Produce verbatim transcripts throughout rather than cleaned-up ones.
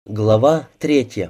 Глава третья.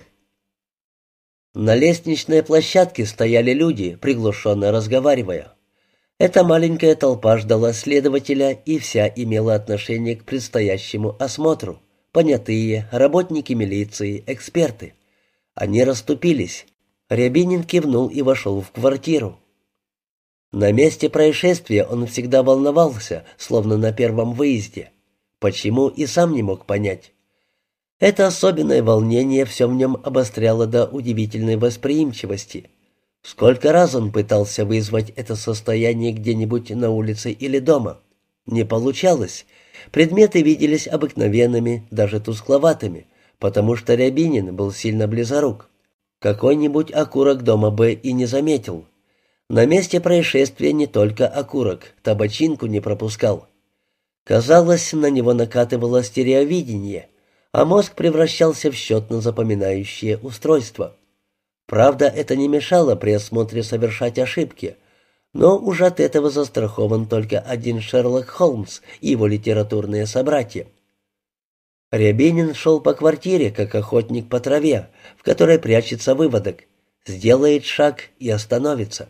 На лестничной площадке стояли люди, приглушенно разговаривая. Эта маленькая толпа ждала следователя, и вся имела отношение к предстоящему осмотру. Понятые, работники милиции, эксперты. Они расступились. Рябинин кивнул и вошел в квартиру. На месте происшествия он всегда волновался, словно на первом выезде. Почему, и сам не мог понять. Это особенное волнение все в нем обостряло до удивительной восприимчивости. Сколько раз он пытался вызвать это состояние где-нибудь на улице или дома. Не получалось. Предметы виделись обыкновенными, даже тускловатыми, потому что Рябинин был сильно близорук. Какой-нибудь окурок дома бы и не заметил. На месте происшествия не только окурок, табачинку не пропускал. Казалось, на него накатывало стереовидение, а мозг превращался в счетно-запоминающее устройство. Правда, это не мешало при осмотре совершать ошибки, но уже от этого застрахован только один Шерлок Холмс и его литературные собратья. Рябинин шел по квартире, как охотник по траве, в которой прячется выводок, сделает шаг и остановится.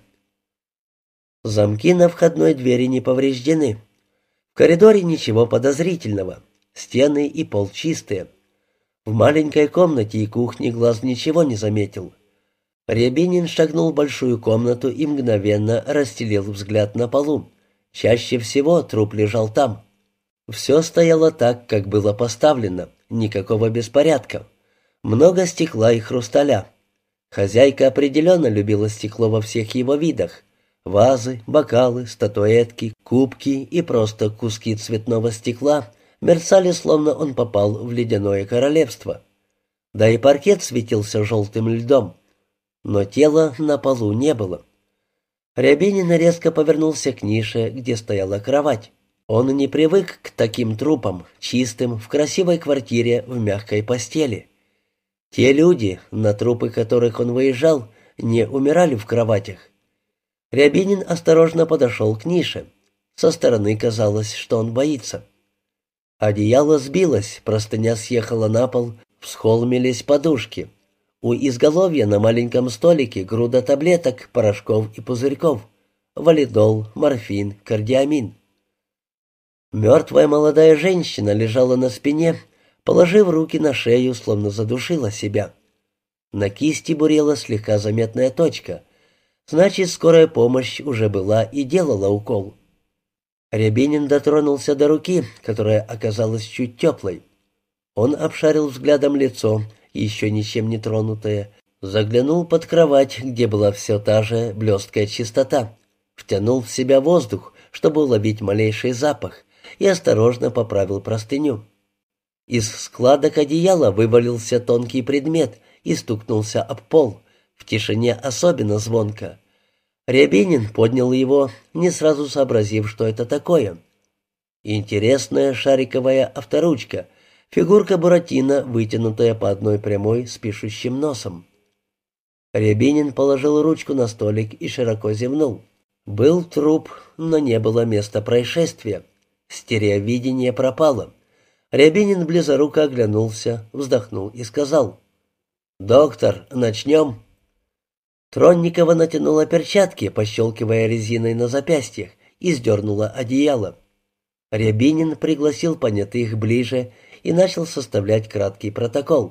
Замки на входной двери не повреждены. В коридоре ничего подозрительного, стены и пол чистые. В маленькой комнате и кухне глаз ничего не заметил. Рябинин шагнул в большую комнату и мгновенно расстелил взгляд на полу. Чаще всего труп лежал там. Все стояло так, как было поставлено, никакого беспорядка. Много стекла и хрусталя. Хозяйка определенно любила стекло во всех его видах. Вазы, бокалы, статуэтки, кубки и просто куски цветного стекла мерцали, словно он попал в ледяное королевство. Да и паркет светился желтым льдом. Но тела на полу не было. Рябинин резко повернулся к нише, где стояла кровать. Он не привык к таким трупам, чистым, в красивой квартире, в мягкой постели. Те люди, на трупы которых он выезжал, не умирали в кроватях. Рябинин осторожно подошел к нише. Со стороны казалось, что он боится. Одеяло сбилось, простыня съехала на пол, всхолмились подушки. У изголовья на маленьком столике груда таблеток, порошков и пузырьков. Валидол, морфин, кардиамин. Мертвая молодая женщина лежала на спине, положив руки на шею, словно задушила себя. На кисти бурела слегка заметная точка. Значит, скорая помощь уже была и делала укол. Рябинин дотронулся до руки, которая оказалась чуть теплой. Он обшарил взглядом лицо, еще ничем не тронутое, заглянул под кровать, где была все та же блесткая чистота, втянул в себя воздух, чтобы уловить малейший запах, и осторожно поправил простыню. Из складок одеяла вывалился тонкий предмет и стукнулся об пол, в тишине особенно звонко. Рябинин поднял его, не сразу сообразив, что это такое. Интересная шариковая авторучка, фигурка Буратино, вытянутая по одной прямой с пишущим носом. Рябинин положил ручку на столик и широко зевнул. Был труп, но не было места происшествия. Стереовидение пропало. Рябинин близоруко оглянулся, вздохнул и сказал: «Доктор, начнем?» Тронникова натянула перчатки, пощелкивая резиной на запястьях, и сдернула одеяло. Рябинин пригласил понятых ближе и начал составлять краткий протокол.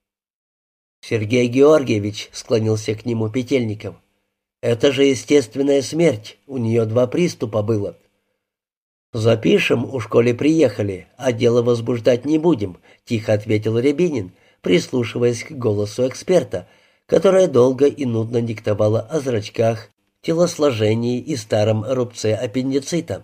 «Сергей Георгиевич», — склонился к нему Петельников, — «это же естественная смерть, у нее два приступа было». «Запишем, у школе приехали, а дело возбуждать не будем», — тихо ответил Рябинин, прислушиваясь к голосу эксперта, которая долго и нудно диктовала о зрачках, телосложении и старом рубце аппендицита.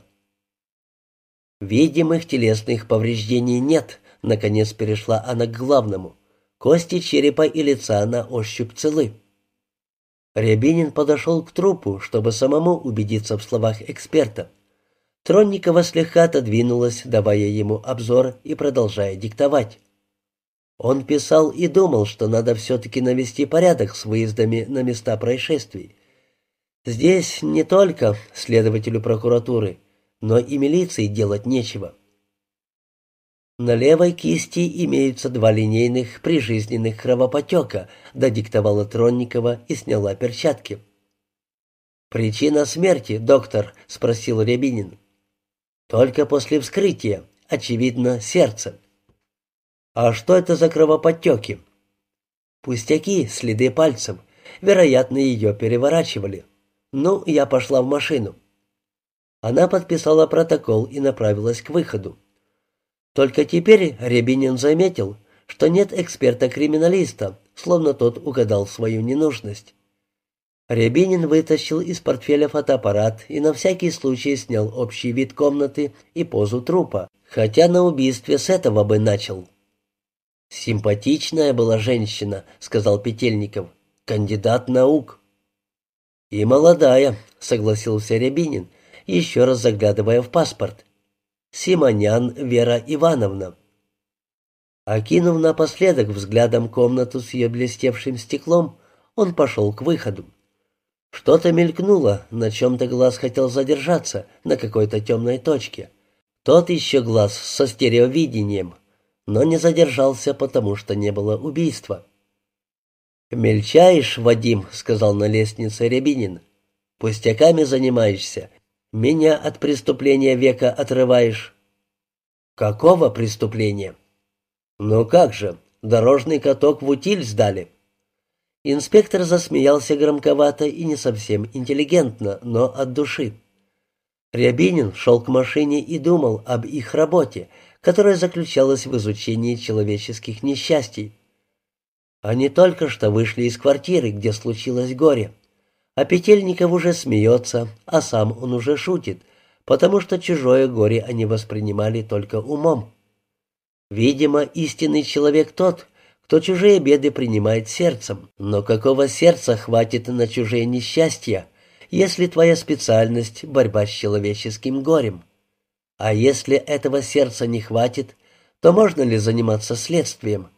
«Видимых телесных повреждений нет», — наконец перешла она к главному. «Кости черепа и лица на ощупь целы». Рябинин подошел к трупу, чтобы самому убедиться в словах эксперта. Тронникова слегка отодвинулась, давая ему обзор и продолжая диктовать. Он писал и думал, что надо все-таки навести порядок с выездами на места происшествий. Здесь не только следователю прокуратуры, но и милиции делать нечего. На левой кисти имеются два линейных прижизненных кровопотека, додиктовала Тронникова и сняла перчатки. «Причина смерти, доктор?» — спросил Рябинин. «Только после вскрытия. Очевидно, сердце». «А что это за кровоподтеки?» «Пустяки, следы пальцев. Вероятно, ее переворачивали. Ну, я пошла в машину». Она подписала протокол и направилась к выходу. Только теперь Рябинин заметил, что нет эксперта-криминалиста, словно тот угадал свою ненужность. Рябинин вытащил из портфеля фотоаппарат и на всякий случай снял общий вид комнаты и позу трупа, хотя на убийстве с этого бы начал. «Симпатичная была женщина», — сказал Петельников, — «кандидат наук». «И молодая», — согласился Рябинин, еще раз заглядывая в паспорт. «Симонян Вера Ивановна». Окинув напоследок взглядом комнату с ее блестевшим стеклом, он пошел к выходу. Что-то мелькнуло, на чем-то глаз хотел задержаться, на какой-то темной точке. Тот еще глаз со стереовидением, но не задержался, потому что не было убийства. «Мельчаешь, Вадим», — сказал на лестнице Рябинин. «Пустяками занимаешься. Меня от преступления века отрываешь». «Какого преступления?» «Ну как же, дорожный каток в утиль сдали». Инспектор засмеялся громковато и не совсем интеллигентно, но от души. Рябинин шел к машине и думал об их работе, которая заключалась в изучении человеческих несчастий. Они только что вышли из квартиры, где случилось горе. А Петельников уже смеется, а сам он уже шутит, потому что чужое горе они воспринимали только умом. Видимо, истинный человек тот, кто чужие беды принимает сердцем. Но какого сердца хватит на чужие несчастья, если твоя специальность — борьба с человеческим горем? А если этого сердца не хватит, то можно ли заниматься следствием?